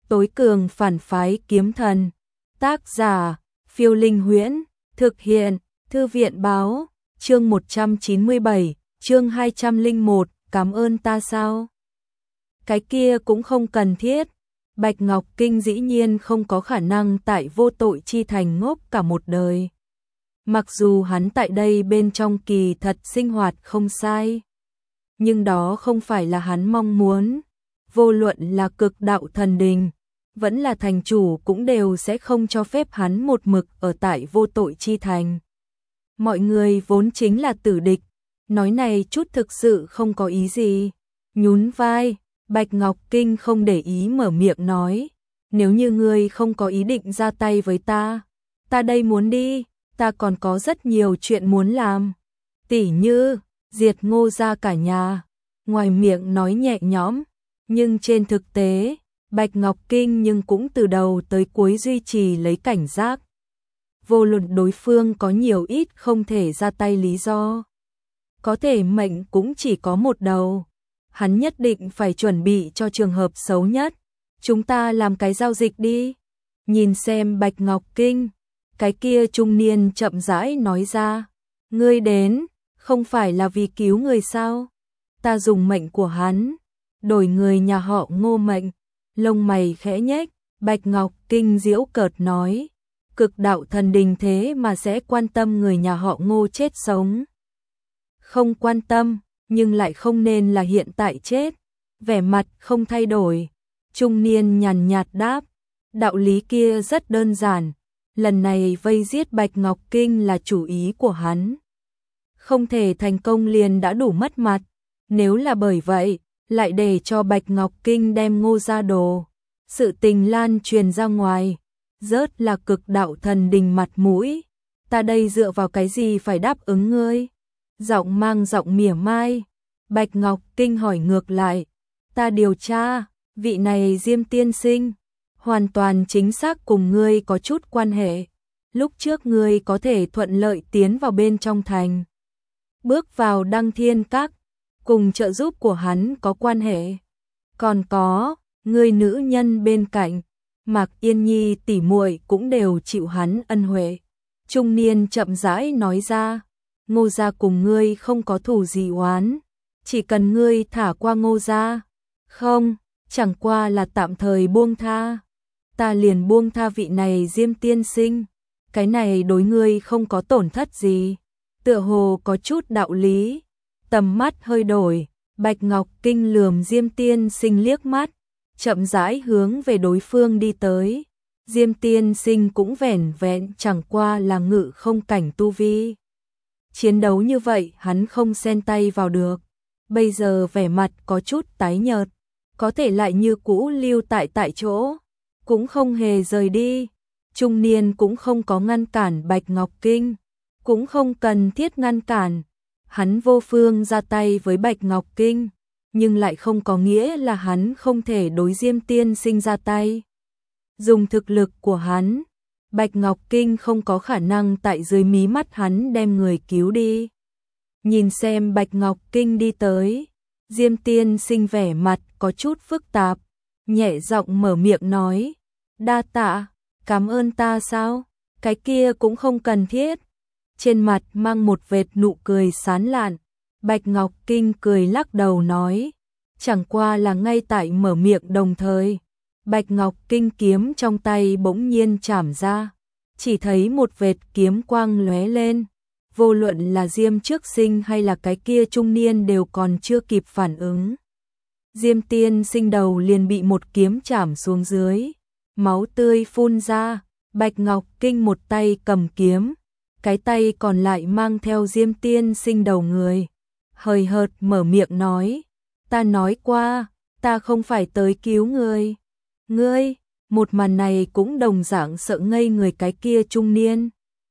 Tối cường phản phái kiếm thần. Tác giả, Phiêu Linh Huyễn. Thực hiện, Thư viện báo. Chương 197, chương 201, cảm ơn ta sao? Cái kia cũng không cần thiết. Bạch Ngọc Kinh dĩ nhiên không có khả năng tại vô tội chi thành ngốc cả một đời. Mặc dù hắn tại đây bên trong kỳ thật sinh hoạt không sai, nhưng đó không phải là hắn mong muốn. Vô luận là cực đạo thần đình, vẫn là thành chủ cũng đều sẽ không cho phép hắn một mực ở tại vô tội chi thành. Mọi người vốn chính là tử địch, nói này chút thực sự không có ý gì. Nhún vai, Bạch Ngọc Kinh không để ý mở miệng nói, nếu như ngươi không có ý định ra tay với ta đây muốn đi, ta còn có rất nhiều chuyện muốn làm. Tỉ như, diệt Ngô gia cả nhà. Ngoài miệng nói nhẹ nhõm, nhưng trên thực tế, Bạch Ngọc Kinh nhưng cũng từ đầu tới cuối duy trì lấy cảnh giác. Vô luận đối phương có nhiều ít không thể ra tay lý do. Có thể mệnh cũng chỉ có một đầu. Hắn nhất định phải chuẩn bị cho trường hợp xấu nhất. Chúng ta làm cái giao dịch đi. Nhìn xem Bạch Ngọc Kinh, cái kia trung niên chậm rãi nói ra. Ngươi đến, không phải là vì cứu người sao? Ta dùng mệnh của hắn, đổi người nhà họ Ngô mệnh. Lông mày khẽ nhếch, Bạch Ngọc Kinh giễu cợt nói. Cực đạo thần đình thế mà sẽ quan tâm người nhà họ Ngô chết sống. Không quan tâm, nhưng lại không nên là hiện tại chết. Vẻ mặt không thay đổi, trung niên nhàn nhạt đáp. Đạo lý kia rất đơn giản, lần này vây giết Bạch Ngọc Kinh là chủ ý của hắn. Không thể thành công liền đã đủ mất mặt, nếu là bởi vậy, lại để cho Bạch Ngọc Kinh đem Ngô gia đồ. Sự tình lan truyền ra ngoài, rớt là cực đạo thần đình mặt mũi. Ta đây dựa vào cái gì phải đáp ứng ngươi? Giọng mang giọng mỉa mai. Bạch Ngọc Kinh hỏi ngược lại. Ta điều tra, vị này Diêm tiên sinh, hoàn toàn chính xác cùng ngươi có chút quan hệ. Lúc trước ngươi có thể thuận lợi tiến vào bên trong thành, bước vào Đăng Thiên Các, cùng trợ giúp của hắn có quan hệ. Còn có, ngươi nữ nhân bên cạnh, Mạc Yên Nhi tỉ muội cũng đều chịu hắn ân huệ. Trung niên chậm rãi nói ra, Ngô gia cùng ngươi không có thù gì oán, chỉ cần ngươi thả qua Ngô gia. Không, chẳng qua là tạm thời buông tha. Ta liền buông tha vị này Diêm tiên sinh, cái này đối ngươi không có tổn thất gì. Tựa hồ có chút đạo lý. Tầm mắt hơi đổi, Bạch Ngọc Kinh lườm Diêm tiên sinh liếc mắt, chậm rãi hướng về đối phương đi tới. Diêm tiên sinh cũng vẻn vẹn chẳng qua là ngự không cảnh tu vi. Chiến đấu như vậy hắn không xen tay vào được. Bây giờ vẻ mặt có chút tái nhợt, có thể lại như cũ lưu tại chỗ, cũng không hề rời đi. Trung niên cũng không có ngăn cản Bạch Ngọc Kinh, cũng không cần thiết ngăn cản. Hắn vô phương ra tay với Bạch Ngọc Kinh, nhưng lại không có nghĩa là hắn không thể đối Diêm tiên sinh ra tay. Dùng thực lực của hắn, Bạch Ngọc Kinh không có khả năng tại dưới mí mắt hắn đem người cứu đi. Nhìn xem Bạch Ngọc Kinh đi tới, Diêm tiên sinh vẻ mặt có chút phức tạp, nhẹ giọng mở miệng nói. Đa tạ, cảm ơn ta sao? Cái kia cũng không cần thiết. Trên mặt mang một vệt nụ cười sán lạn, Bạch Ngọc Kinh cười lắc đầu nói. Chẳng qua là ngay tại mở miệng đồng thời, Bạch Ngọc Kinh kiếm trong tay bỗng nhiên chảm ra, chỉ thấy một vệt kiếm quang lóe lên. Vô luận là Diêm trước sinh hay là cái kia trung niên đều còn chưa kịp phản ứng. Diêm tiên sinh đầu liền bị một kiếm chảm xuống dưới, máu tươi phun ra. Bạch Ngọc Kinh một tay cầm kiếm, cái tay còn lại mang theo Diêm tiên sinh đầu người, hời hợt mở miệng nói. Ta nói qua, ta không phải tới cứu ngươi. Ngươi, một màn này cũng đồng dạng sợ ngây người cái kia trung niên.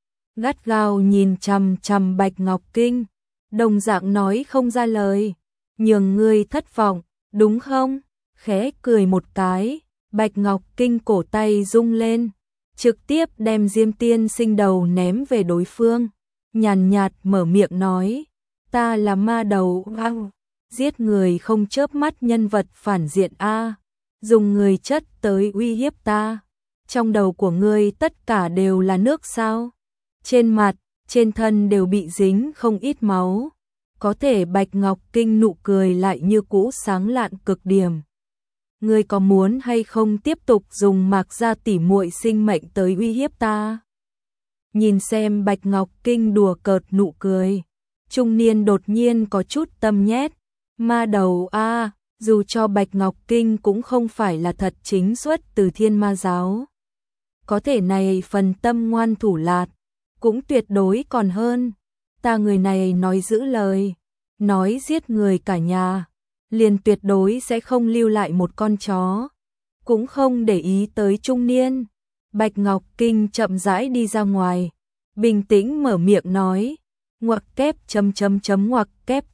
Gắt gao nhìn chằm chằm Bạch Ngọc Kinh, đồng dạng nói không ra lời. Nhường ngươi thất vọng, đúng không? Khẽ cười một cái, Bạch Ngọc Kinh cổ tay rung lên, trực tiếp đem Diêm tiên sinh đầu ném về đối phương. Nhàn nhạt mở miệng nói, ta là ma đầu, giết người không chớp mắt nhân vật phản diện a. dùng người chất tới uy hiếp ta. Trong đầu của ngươi tất cả đều là nước sao? Trên mặt, trên thân đều bị dính không ít máu. Có thể Bạch Ngọc Kinh nụ cười lại như cũ sáng lạn cực điểm. Ngươi có muốn hay không tiếp tục dùng Mạc gia tỉ muội sinh mệnh tới uy hiếp ta? Nhìn xem Bạch Ngọc Kinh đùa cợt nụ cười, trung niên đột nhiên có chút tâm nhét. Ma đầu a, dù cho Bạch Ngọc Kinh cũng không phải là thật chính xuất từ Thiên Ma giáo. Có thể này phần tâm ngoan thủ lạt, cũng tuyệt đối còn hơn. Ta người này nói giữ lời, nói giết người cả nhà, liền tuyệt đối sẽ không lưu lại một con chó. Cũng không để ý tới trung niên. Bạch Ngọc Kinh chậm rãi đi ra ngoài, bình tĩnh mở miệng nói, ngoặc kép ngoặc kép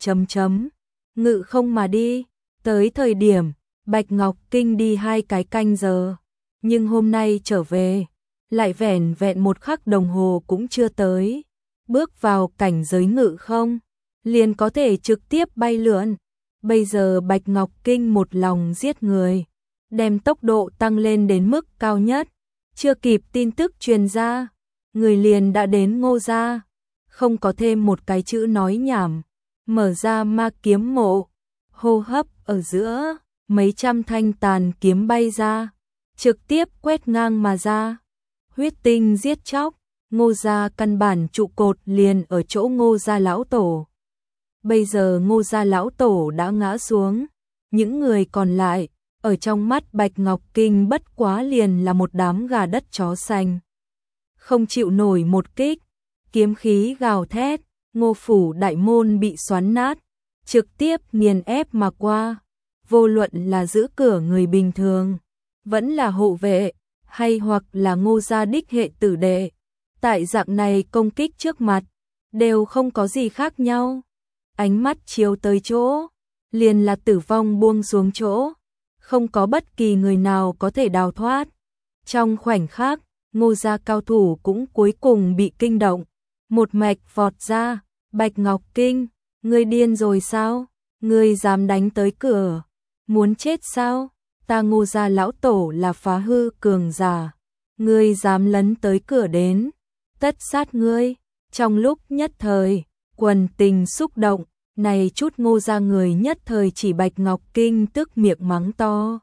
ngự không mà đi. Tới thời điểm, Bạch Ngọc Kinh đi 2 cái canh giờ, nhưng hôm nay trở về, lại vẻn vẹn 1 khắc đồng hồ cũng chưa tới. Bước vào cảnh giới ngự không, liền có thể trực tiếp bay lượn. Bây giờ Bạch Ngọc Kinh một lòng giết người, đem tốc độ tăng lên đến mức cao nhất. Chưa kịp tin tức truyền ra, người liền đã đến Ngô gia. Không có thêm một cái chữ nói nhảm, mở ra ma kiếm mộ, hô hấp ở giữa, mấy trăm thanh tàn kiếm bay ra, trực tiếp quét ngang mà ra. Huyết tinh giết chóc, Ngô gia căn bản trụ cột liền ở chỗ Ngô gia lão tổ. Bây giờ Ngô gia lão tổ đã ngã xuống, những người còn lại, ở trong mắt Bạch Ngọc Kinh bất quá liền là một đám gà đất chó xanh. Không chịu nổi một kích, kiếm khí gào thét, Ngô phủ đại môn bị xoắn nát, trực tiếp nghiền ép mà qua. Vô luận là giữ cửa người bình thường, vẫn là hộ vệ, hay hoặc là Ngô gia đích hệ tử đệ, tại dạng này công kích trước mặt, đều không có gì khác nhau. Ánh mắt chiếu tới chỗ, liền là tử vong buông xuống chỗ, không có bất kỳ người nào có thể đào thoát. Trong khoảnh khắc, Ngô gia cao thủ cũng cuối cùng bị kinh động, một mạch vọt ra. Bạch Ngọc Kinh, ngươi điên rồi sao? Ngươi dám đánh tới cửa, muốn chết sao? Ta Ngô gia lão tổ là phá hư cường giả, ngươi dám lấn tới cửa đến, tất sát ngươi. Trong lúc nhất thời, quần tình xúc động, này chút Ngô gia người nhất thời chỉ Bạch Ngọc Kinh tức miệng mắng to.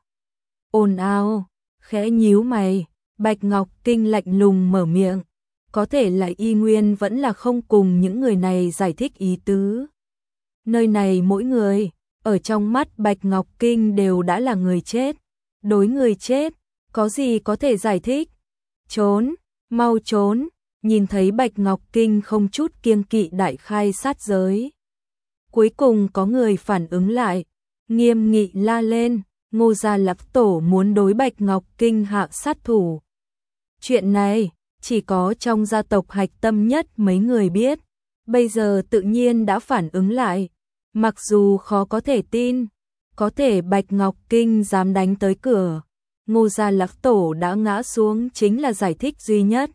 Ồn ào, khẽ nhíu mày, Bạch Ngọc Kinh lạnh lùng mở miệng, có thể lại y nguyên vẫn là không cùng những người này giải thích ý tứ. Nơi này mỗi người, ở trong mắt Bạch Ngọc Kinh đều đã là người chết. Đối người chết, có gì có thể giải thích? Trốn, mau trốn. Nhìn thấy Bạch Ngọc Kinh không chút kiêng kỵ đại khai sát giới. Cuối cùng có người phản ứng lại, nghiêm nghị la lên, Ngô gia lão tổ muốn đối Bạch Ngọc Kinh hạ sát thủ. Chuyện này, chỉ có trong gia tộc hạch tâm nhất mấy người biết, bây giờ tự nhiên đã phản ứng lại. Mặc dù khó có thể tin, có thể Bạch Ngọc Kinh dám đánh tới cửa, Ngô gia lão tổ đã ngã xuống chính là giải thích duy nhất.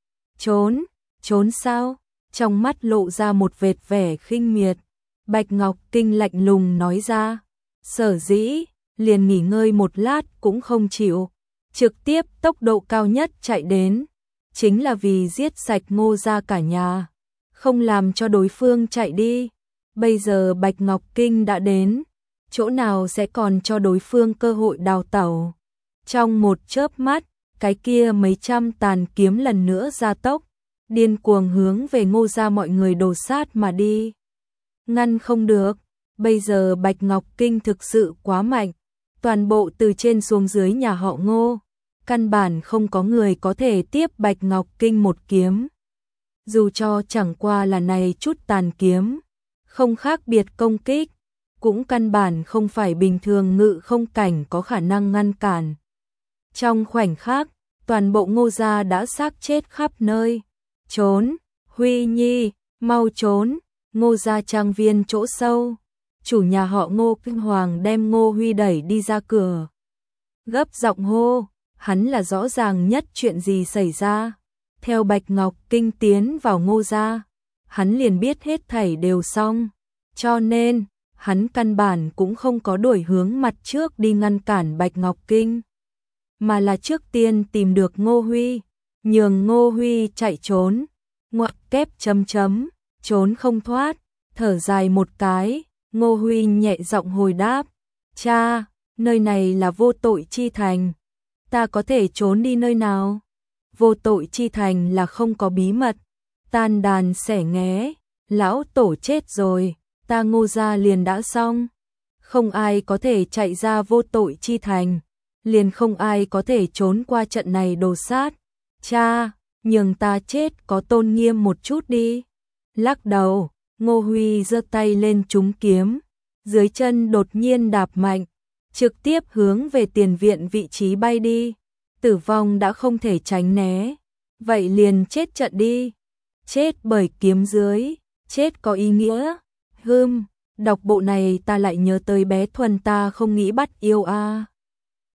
Trốn, trốn sao? Trong mắt lộ ra một vệt vẻ khinh miệt, Bạch Ngọc Kinh lạnh lùng nói ra, sở dĩ, liền nghỉ ngơi một lát cũng không chịu, trực tiếp tốc độ cao nhất chạy đến, chính là vì giết sạch Ngô gia cả nhà, không làm cho đối phương chạy đi. Bây giờ Bạch Ngọc Kinh đã đến, chỗ nào sẽ còn cho đối phương cơ hội đào tẩu. Trong một chớp mắt, cái kia mấy trăm tàn kiếm lần nữa gia tốc, điên cuồng hướng về Ngô gia mọi người đổ sát mà đi. Ngăn không được, bây giờ Bạch Ngọc Kinh thực sự quá mạnh, toàn bộ từ trên xuống dưới nhà họ Ngô, căn bản không có người có thể tiếp Bạch Ngọc Kinh một kiếm. Dù cho chẳng qua là này chút tàn kiếm, không khác biệt công kích, cũng căn bản không phải bình thường ngự không cảnh có khả năng ngăn cản. Trong khoảnh khắc, toàn bộ Ngô gia đã xác chết khắp nơi. Trốn, Huy Nhi, mau trốn. Ngô gia trang viên chỗ sâu, chủ nhà họ Ngô Kinh Hoàng đem Ngô Huy đẩy đi ra cửa. Gấp giọng hô, hắn là rõ ràng nhất chuyện gì xảy ra. Theo Bạch Ngọc Kinh tiến vào Ngô gia, hắn liền biết hết thảy đều xong, cho nên hắn căn bản cũng không có đổi hướng mặt trước đi ngăn cản Bạch Ngọc Kinh, mà là trước tiên tìm được Ngô Huy, nhường Ngô Huy chạy trốn, ngoặc kép chấm chấm, trốn không thoát, thở dài một cái, Ngô Huy nhẹ giọng hồi đáp, cha, nơi này là Vô Tội Chi Thành, ta có thể trốn đi nơi nào? Vô Tội Chi Thành là không có bí mật, tan đàn xẻ nghé, lão tổ chết rồi, ta Ngô gia liền đã xong, không ai có thể chạy ra Vô Tội Chi Thành, liền không ai có thể trốn qua trận này đồ sát, cha, nhường ta chết có tôn nghiêm một chút đi. Lắc đầu, Ngô Huy giơ tay lên trúng kiếm, dưới chân đột nhiên đạp mạnh, trực tiếp hướng về tiền viện vị trí bay đi. Tử vong đã không thể tránh né, vậy liền chết trận đi. Chết bởi kiếm dưới, chết có ý nghĩa. Đọc bộ này ta lại nhớ tới bé Thuần ta không nghĩ bắt yêu a.